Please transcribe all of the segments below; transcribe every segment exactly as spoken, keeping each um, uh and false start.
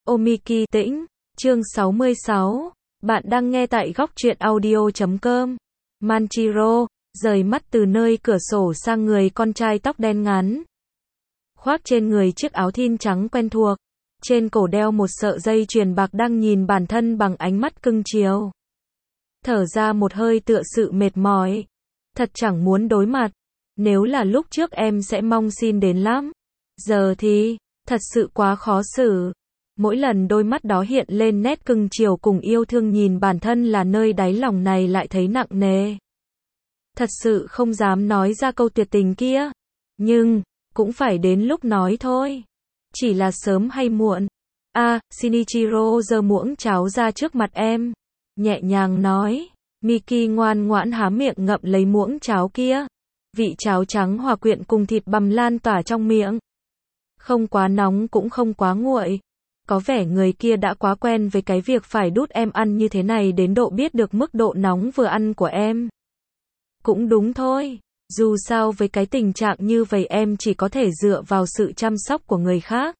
Omiki Tĩnh, chương sáu mươi sáu. Bạn đang nghe tại góc truyện audio chấm com. Manchiro rời mắt từ nơi cửa sổ sang người con trai tóc đen ngắn. Khoác trên người chiếc áo thun trắng quen thuộc. Trên cổ đeo một sợi dây chuyền bạc đang nhìn bản thân bằng ánh mắt cưng chiều. Thở ra một hơi tựa sự mệt mỏi. Thật chẳng muốn đối mặt. Nếu là lúc trước em sẽ mong xin đến lắm. Giờ thì, thật sự quá khó xử. Mỗi lần đôi mắt đó hiện lên nét cưng chiều cùng yêu thương nhìn bản thân là nơi đáy lòng này lại thấy nặng nề. Thật sự không dám nói ra câu tuyệt tình kia. Nhưng, cũng phải đến lúc nói thôi. Chỉ là sớm hay muộn. À, Shinichiro giơ muỗng cháo ra trước mặt em. Nhẹ nhàng nói. Miki ngoan ngoãn há miệng ngậm lấy muỗng cháo kia. Vị cháo trắng hòa quyện cùng thịt bằm lan tỏa trong miệng. Không quá nóng cũng không quá nguội. Có vẻ người kia đã quá quen với cái việc phải đút em ăn như thế này đến độ biết được mức độ nóng vừa ăn của em. Cũng đúng thôi. Dù sao với cái tình trạng như vậy em chỉ có thể dựa vào sự chăm sóc của người khác.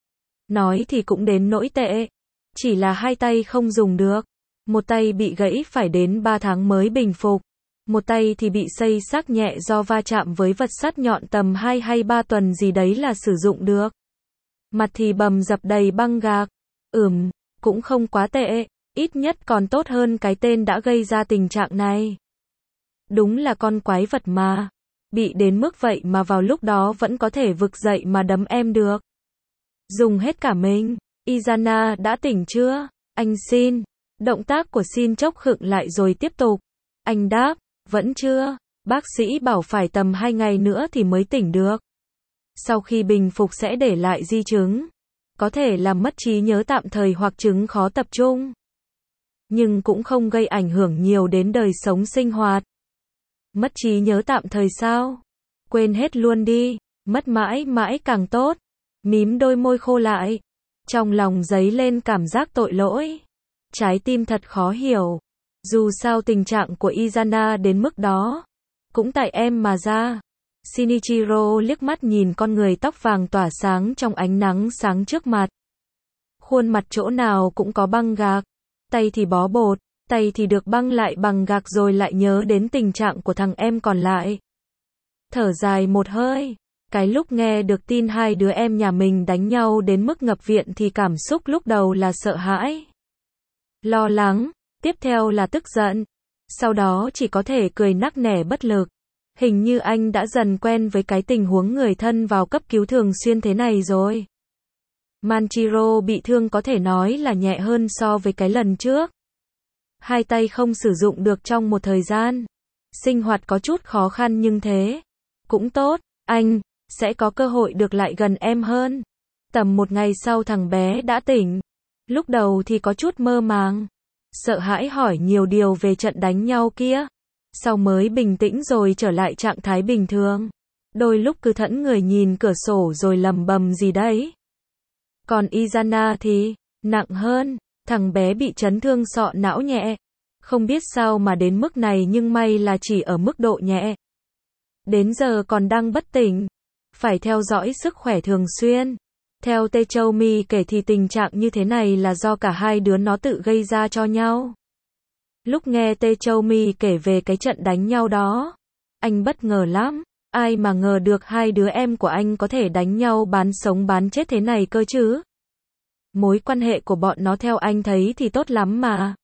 Nói thì cũng đến nỗi tệ. Chỉ là hai tay không dùng được. Một tay bị gãy phải đến ba tháng mới bình phục. Một tay thì bị xây xước nhẹ do va chạm với vật sắt nhọn tầm hai hay ba tuần gì đấy là sử dụng được. Mặt thì bầm dập đầy băng gạc. Ừm, cũng không quá tệ. Ít nhất còn tốt hơn cái tên đã gây ra tình trạng này. Đúng là con quái vật mà. Bị đến mức vậy mà vào lúc đó vẫn có thể vực dậy mà đấm em được. Dùng hết cả mình. Izana đã tỉnh chưa? Anh xin. Động tác của xin chốc khựng lại rồi tiếp tục. Anh đáp, vẫn chưa. Bác sĩ bảo phải tầm hai ngày nữa thì mới tỉnh được. Sau khi bình phục sẽ để lại di chứng. Có thể làm mất trí nhớ tạm thời hoặc chứng khó tập trung. Nhưng cũng không gây ảnh hưởng nhiều đến đời sống sinh hoạt. Mất trí nhớ tạm thời sao? Quên hết luôn đi. Mất mãi mãi càng tốt. Mím đôi môi khô lại. Trong lòng dấy lên cảm giác tội lỗi. Trái tim thật khó hiểu. Dù sao tình trạng của Izana đến mức đó. Cũng tại em mà ra. Shinichiro liếc mắt nhìn con người tóc vàng tỏa sáng trong ánh nắng sáng trước mặt. Khuôn mặt chỗ nào cũng có băng gạc. Tay thì bó bột. Tay thì được băng lại bằng gạc rồi lại nhớ đến tình trạng của thằng em còn lại. Thở dài một hơi. Cái lúc nghe được tin hai đứa em nhà mình đánh nhau đến mức ngập viện thì cảm xúc lúc đầu là sợ hãi. Lo lắng. Tiếp theo là tức giận. Sau đó chỉ có thể cười nắc nẻ bất lực. Hình như anh đã dần quen với cái tình huống người thân vào cấp cứu thường xuyên thế này rồi. Manchiro bị thương có thể nói là nhẹ hơn so với cái lần trước. Hai tay không sử dụng được trong một thời gian. Sinh hoạt có chút khó khăn nhưng thế. Cũng tốt, anh sẽ có cơ hội được lại gần em hơn. Tầm một ngày sau thằng bé đã tỉnh. Lúc đầu thì có chút mơ màng. Sợ hãi hỏi nhiều điều về trận đánh nhau kia. Sau mới bình tĩnh rồi trở lại trạng thái bình thường. Đôi lúc cứ thẫn người nhìn cửa sổ rồi lầm bầm gì đấy. Còn Izana thì nặng hơn. Thằng bé bị chấn thương sọ não nhẹ. Không biết sao mà đến mức này nhưng may là chỉ ở mức độ nhẹ. Đến giờ còn đang bất tỉnh. Phải theo dõi sức khỏe thường xuyên. Theo Techoumi kể thì tình trạng như thế này là do cả hai đứa nó tự gây ra cho nhau. Lúc nghe Techoumi kể về cái trận đánh nhau đó, anh bất ngờ lắm. Ai mà ngờ được hai đứa em của anh có thể đánh nhau bán sống bán chết thế này cơ chứ. Mối quan hệ của bọn nó theo anh thấy thì tốt lắm mà.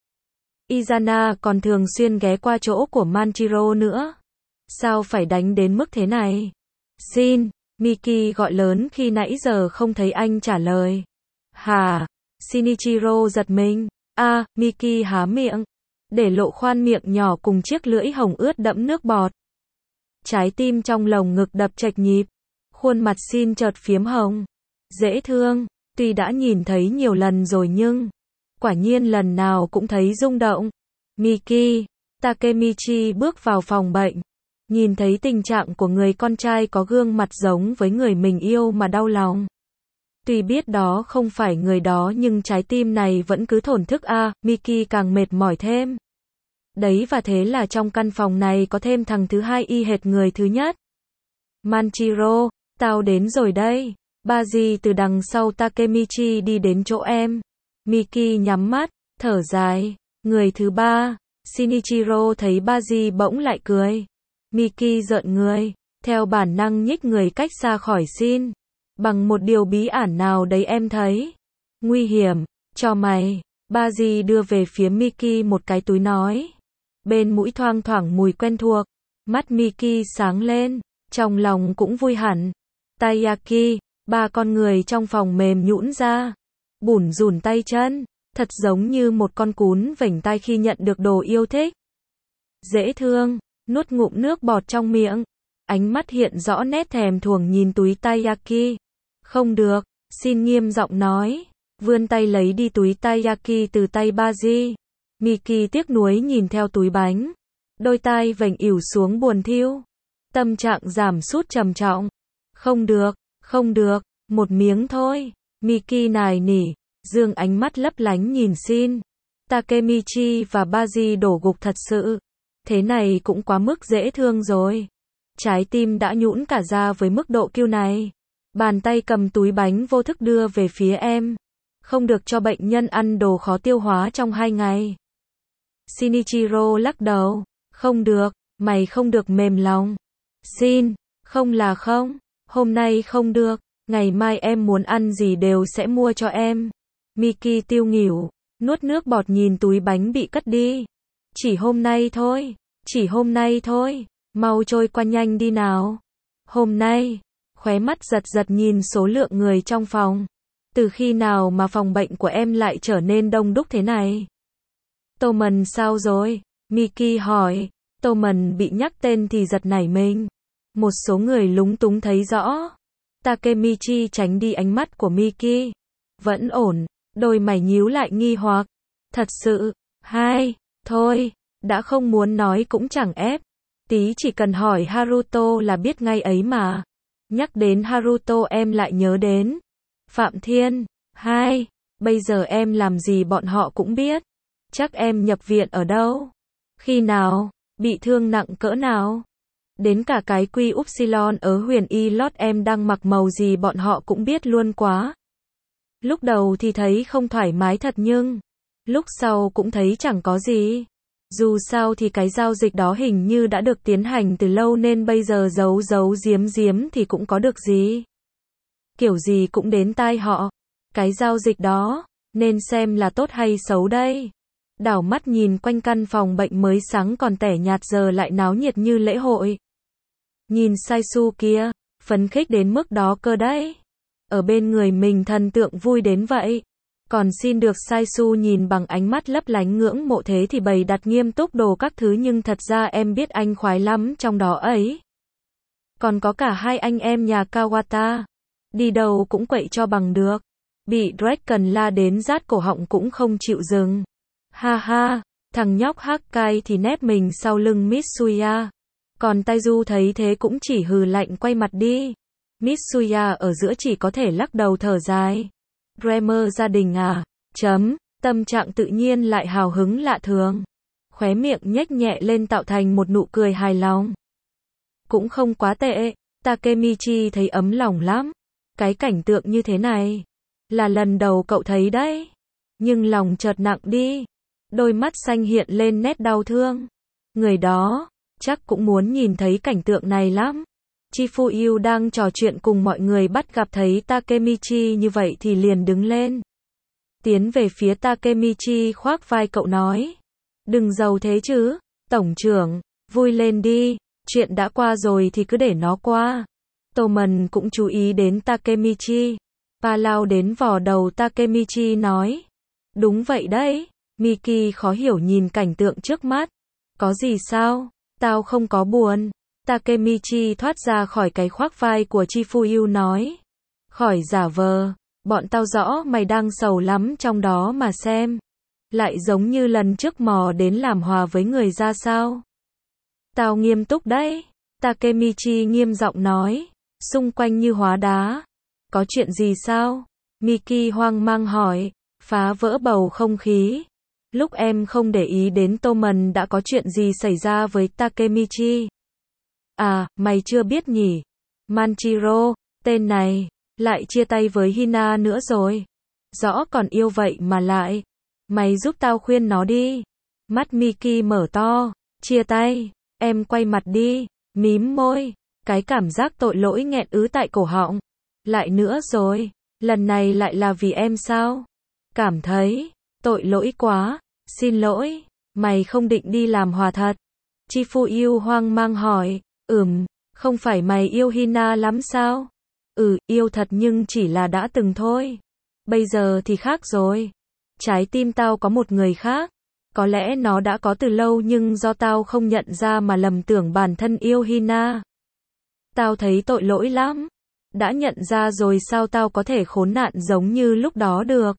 Izana còn thường xuyên ghé qua chỗ của Manchiro nữa. Sao phải đánh đến mức thế này? Xin, Miki gọi lớn khi nãy giờ không thấy anh trả lời. Hả? Shinichiro giật mình. À, Miki há miệng. Để lộ khoan miệng nhỏ cùng chiếc lưỡi hồng ướt đẫm nước bọt. Trái tim trong lồng ngực đập chệch nhịp. Khuôn mặt Shin chợt phiếm hồng. Dễ thương. Tuy đã nhìn thấy nhiều lần rồi nhưng quả nhiên lần nào cũng thấy rung động. Miki, Takemichi bước vào phòng bệnh. Nhìn thấy tình trạng của người con trai có gương mặt giống với người mình yêu mà đau lòng. Tuy biết đó không phải người đó nhưng trái tim này vẫn cứ thổn thức a, à, Miki càng mệt mỏi thêm. Đấy và thế là trong căn phòng này có thêm thằng thứ hai y hệt người thứ nhất. Manchiro, tao đến rồi đây. Baji từ đằng sau Takemichi đi đến chỗ em. Miki nhắm mắt, thở dài. Người thứ ba, Shinichiro thấy Baji bỗng lại cười. Miki rợn người, theo bản năng nhích người cách xa khỏi Shin. Bằng một điều bí ẩn nào đấy em thấy. Nguy hiểm, cho mày. Baji đưa về phía Miki một cái túi nói. Bên mũi thoang thoảng mùi quen thuộc. Mắt Miki sáng lên, trong lòng cũng vui hẳn. Taiyaki, ba con người trong phòng mềm nhũn ra. Bủn rủn tay chân, thật giống như một con cún vểnh tai khi nhận được đồ yêu thích. Dễ thương, nuốt ngụm nước bọt trong miệng. Ánh mắt hiện rõ nét thèm thuồng nhìn túi Taiyaki. Không được, Shin nghiêm giọng nói. Vươn tay lấy đi túi Taiyaki từ tay Baji. Miki tiếc nuối nhìn theo túi bánh. Đôi tai vểnh ỉu xuống buồn thiu. Tâm trạng giảm sút trầm trọng. Không được, không được, một miếng thôi. Miki nài nỉ, dương ánh mắt lấp lánh nhìn Shin. Takemichi và Baji đổ gục thật sự. Thế này cũng quá mức dễ thương rồi. Trái tim đã nhũn cả ra với mức độ kiêu này. Bàn tay cầm túi bánh vô thức đưa về phía em. Không được cho bệnh nhân ăn đồ khó tiêu hóa trong hai ngày. Shinichiro lắc đầu. Không được, mày không được mềm lòng. Shin, không là không. Hôm nay không được, ngày mai em muốn ăn gì đều sẽ mua cho em. Miki tiêu nghỉu, nuốt nước bọt nhìn túi bánh bị cất đi. Chỉ hôm nay thôi, chỉ hôm nay thôi, mau trôi qua nhanh đi nào. Hôm nay, khóe mắt giật giật nhìn số lượng người trong phòng. Từ khi nào mà phòng bệnh của em lại trở nên đông đúc thế này? Toman sao rồi? Miki hỏi. Toman bị nhắc tên thì giật nảy mình. Một số người lúng túng thấy rõ. Takemichi tránh đi ánh mắt của Miki. Vẫn ổn, đôi mày nhíu lại nghi hoặc. Thật sự, hai, thôi, đã không muốn nói cũng chẳng ép. Tí chỉ cần hỏi Haruto là biết ngay ấy mà. Nhắc đến Haruto em lại nhớ đến Phạm Thiên. Hai, bây giờ em làm gì bọn họ cũng biết. Chắc em nhập viện ở đâu? Khi nào? Bị thương nặng cỡ nào? Đến cả cái quy upsilon ở huyền y lót em đang mặc màu gì bọn họ cũng biết luôn quá. Lúc đầu thì thấy không thoải mái thật nhưng lúc sau cũng thấy chẳng có gì. Dù sao thì cái giao dịch đó hình như đã được tiến hành từ lâu nên bây giờ giấu giấu giếm giếm thì cũng có được gì. Kiểu gì cũng đến tai họ. Cái giao dịch đó, nên xem là tốt hay xấu đây. Đảo mắt nhìn quanh căn phòng bệnh mới sáng còn tẻ nhạt giờ lại náo nhiệt như lễ hội. Nhìn Saisu kia, phấn khích đến mức đó cơ đấy. Ở bên người mình thần tượng vui đến vậy. Còn xin được Saisu nhìn bằng ánh mắt lấp lánh ngưỡng mộ thế thì bày đặt nghiêm túc đồ các thứ nhưng thật ra em biết anh khoái lắm trong đó ấy. Còn có cả hai anh em nhà Kawata. Đi đâu cũng quậy cho bằng được. Bị Dragon la đến rát cổ họng cũng không chịu dừng. Ha ha, thằng nhóc Hakkai thì nép mình sau lưng Mitsuya. Còn Taiju thấy thế cũng chỉ hừ lạnh quay mặt đi. Mitsuya ở giữa chỉ có thể lắc đầu thở dài. Dreamer gia đình à? Chấm, tâm trạng tự nhiên lại hào hứng lạ thường. Khóe miệng nhếch nhẹ lên tạo thành một nụ cười hài lòng. Cũng không quá tệ, Takemichi thấy ấm lòng lắm. Cái cảnh tượng như thế này, là lần đầu cậu thấy đấy. Nhưng lòng chợt nặng đi. Đôi mắt xanh hiện lên nét đau thương. Người đó, chắc cũng muốn nhìn thấy cảnh tượng này lắm. Chifuyu đang trò chuyện cùng mọi người bắt gặp thấy Takemichi như vậy thì liền đứng lên. Tiến về phía Takemichi khoác vai cậu nói. Đừng giàu thế chứ, tổng trưởng, vui lên đi, chuyện đã qua rồi thì cứ để nó qua. Toman cũng chú ý đến Takemichi. Pa lao đến vò đầu Takemichi nói. Đúng vậy đấy, Miki khó hiểu nhìn cảnh tượng trước mắt. Có gì sao, tao không có buồn. Takemichi thoát ra khỏi cái khoác vai của Chifuyu nói. Khỏi giả vờ, bọn tao rõ mày đang sầu lắm trong đó mà xem. Lại giống như lần trước mò đến làm hòa với người ra sao. Tao nghiêm túc đấy, Takemichi nghiêm giọng nói, xung quanh như hóa đá. Có chuyện gì sao? Miki hoang mang hỏi, phá vỡ bầu không khí. Lúc em không để ý đến Toman đã có chuyện gì xảy ra với Takemichi. À, mày chưa biết nhỉ? Manchiro, tên này, Lại chia tay với Hina nữa rồi. Rõ còn yêu vậy mà lại. Mày giúp tao khuyên nó đi. Mắt Miki mở to. Chia tay. Em quay mặt đi. Mím môi. Cái cảm giác tội lỗi nghẹn ứ tại cổ họng. Lại nữa rồi. Lần này lại là vì em sao? Cảm thấy tội lỗi quá. Xin lỗi. Mày không định đi làm hòa thật? Chi Phu Yêu hoang mang hỏi. Ừm, không phải mày yêu Hina lắm sao? Ừ, yêu thật nhưng chỉ là đã từng thôi. Bây giờ thì khác rồi. Trái tim tao có một người khác. Có lẽ nó đã có từ lâu nhưng do tao không nhận ra mà lầm tưởng bản thân yêu Hina. Tao thấy tội lỗi lắm. Đã nhận ra rồi sao tao có thể khốn nạn giống như lúc đó được?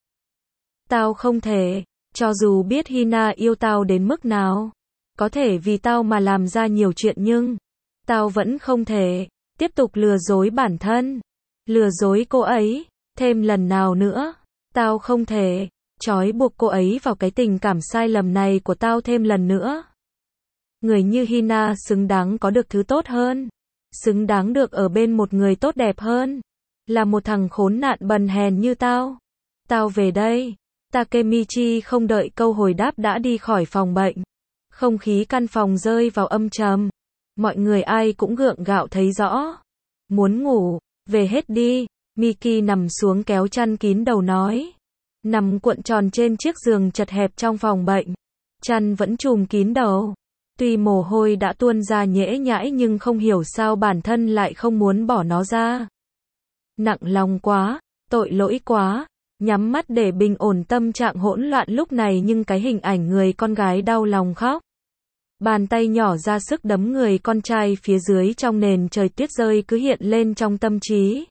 Tao không thể. Cho dù biết Hina yêu tao đến mức nào. Có thể vì tao mà làm ra nhiều chuyện nhưng tao vẫn không thể tiếp tục lừa dối bản thân. Lừa dối cô ấy thêm lần nào nữa. Tao không thể trói buộc cô ấy vào cái tình cảm sai lầm này của tao thêm lần nữa. Người như Hina xứng đáng có được thứ tốt hơn. Xứng đáng được ở bên một người tốt đẹp hơn. Là một thằng khốn nạn bần hèn như tao. Tao về đây. Takemichi không đợi câu hồi đáp đã đi khỏi phòng bệnh. Không khí căn phòng rơi vào âm trầm. Mọi người ai cũng gượng gạo thấy rõ. Muốn ngủ, về hết đi. Miki nằm xuống kéo chăn kín đầu nói. Nằm cuộn tròn trên chiếc giường chật hẹp trong phòng bệnh. Chăn vẫn trùm kín đầu. Tuy mồ hôi đã tuôn ra nhễ nhãi nhưng không hiểu sao bản thân lại không muốn bỏ nó ra. Nặng lòng quá, tội lỗi quá. Nhắm mắt để bình ổn tâm trạng hỗn loạn lúc này nhưng cái hình ảnh người con gái đau lòng khóc. Bàn tay nhỏ ra sức đấm người con trai phía dưới trong nền trời tuyết rơi cứ hiện lên trong tâm trí.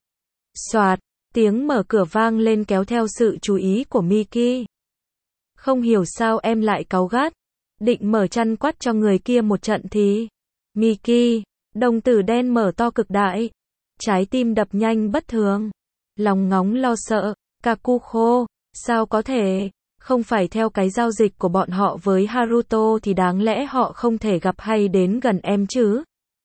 Soạt, tiếng mở cửa vang lên kéo theo sự chú ý của Miki. Không hiểu sao em lại cáu gắt. Định mở chăn quát cho người kia một trận thì. Miki, đồng tử đen mở to cực đại. Trái tim đập nhanh bất thường. Lòng ngóng lo sợ. Kakuho, sao có thể? Không phải theo cái giao dịch của bọn họ với Haruto thì đáng lẽ họ không thể gặp hay đến gần em chứ?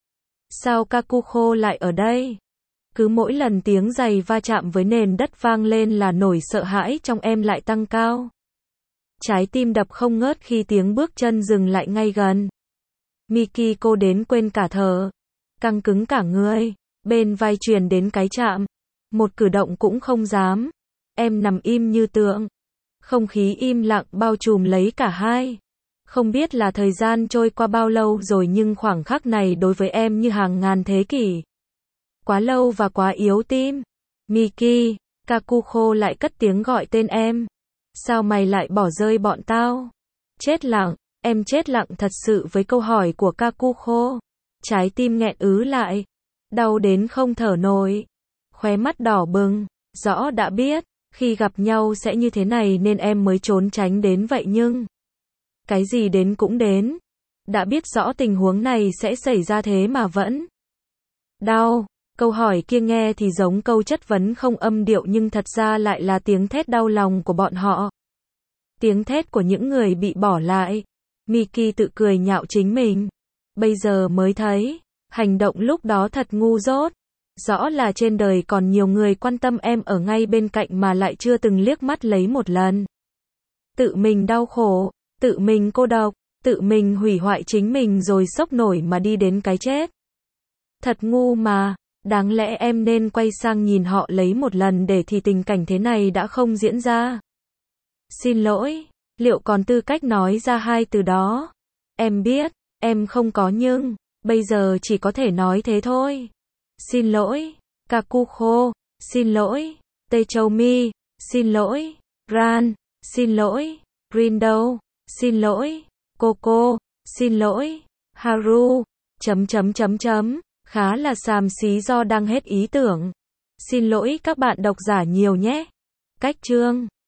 Sao Kakuho lại ở đây? Cứ mỗi lần tiếng giày va chạm với nền đất vang lên là nỗi sợ hãi trong em lại tăng cao. Trái tim đập không ngớt khi tiếng bước chân dừng lại ngay gần. Miki cô đến quên cả thở. Căng cứng cả người. Bên vai truyền đến cái chạm. Một cử động cũng không dám. Em nằm im như tượng. Không khí im lặng bao trùm lấy cả hai. Không biết là thời gian trôi qua bao lâu rồi nhưng khoảng khắc này đối với em như hàng ngàn thế kỷ. Quá lâu và quá yếu tim. Miki, Kakuho lại cất tiếng gọi tên em. Sao mày lại bỏ rơi bọn tao? Chết lặng, em chết lặng thật sự với câu hỏi của Kakuho. Trái tim nghẹn ứ lại. Đau đến không thở nổi. Khóe mắt đỏ bừng. Rõ đã biết. Khi gặp nhau sẽ như thế này nên em mới trốn tránh đến vậy nhưng cái gì đến cũng đến. Đã biết rõ tình huống này sẽ xảy ra thế mà vẫn đau. Câu hỏi kia nghe thì giống câu chất vấn không âm điệu nhưng thật ra lại là tiếng thét đau lòng của bọn họ. Tiếng thét của những người bị bỏ lại. Miki tự cười nhạo chính mình. Bây giờ mới thấy, hành động lúc đó thật ngu dốt. Rõ là trên đời còn nhiều người quan tâm em ở ngay bên cạnh mà lại chưa từng liếc mắt lấy một lần. Tự mình đau khổ, tự mình cô độc, tự mình hủy hoại chính mình rồi sốc nổi mà đi đến cái chết. Thật ngu mà, đáng lẽ em nên quay sang nhìn họ lấy một lần để thì tình cảnh thế này đã không diễn ra. Xin lỗi, liệu còn tư cách nói ra hai từ đó? Em biết, em không có nhưng, bây giờ chỉ có thể nói thế thôi. Xin lỗi, Kakuho, xin lỗi, Techoumi, xin lỗi, Ran, xin lỗi, Rindo, xin lỗi, Coco, xin lỗi, Haru, chấm chấm chấm chấm, khá là xàm xí do đang hết ý tưởng. Xin lỗi các bạn độc giả nhiều nhé. Cách chương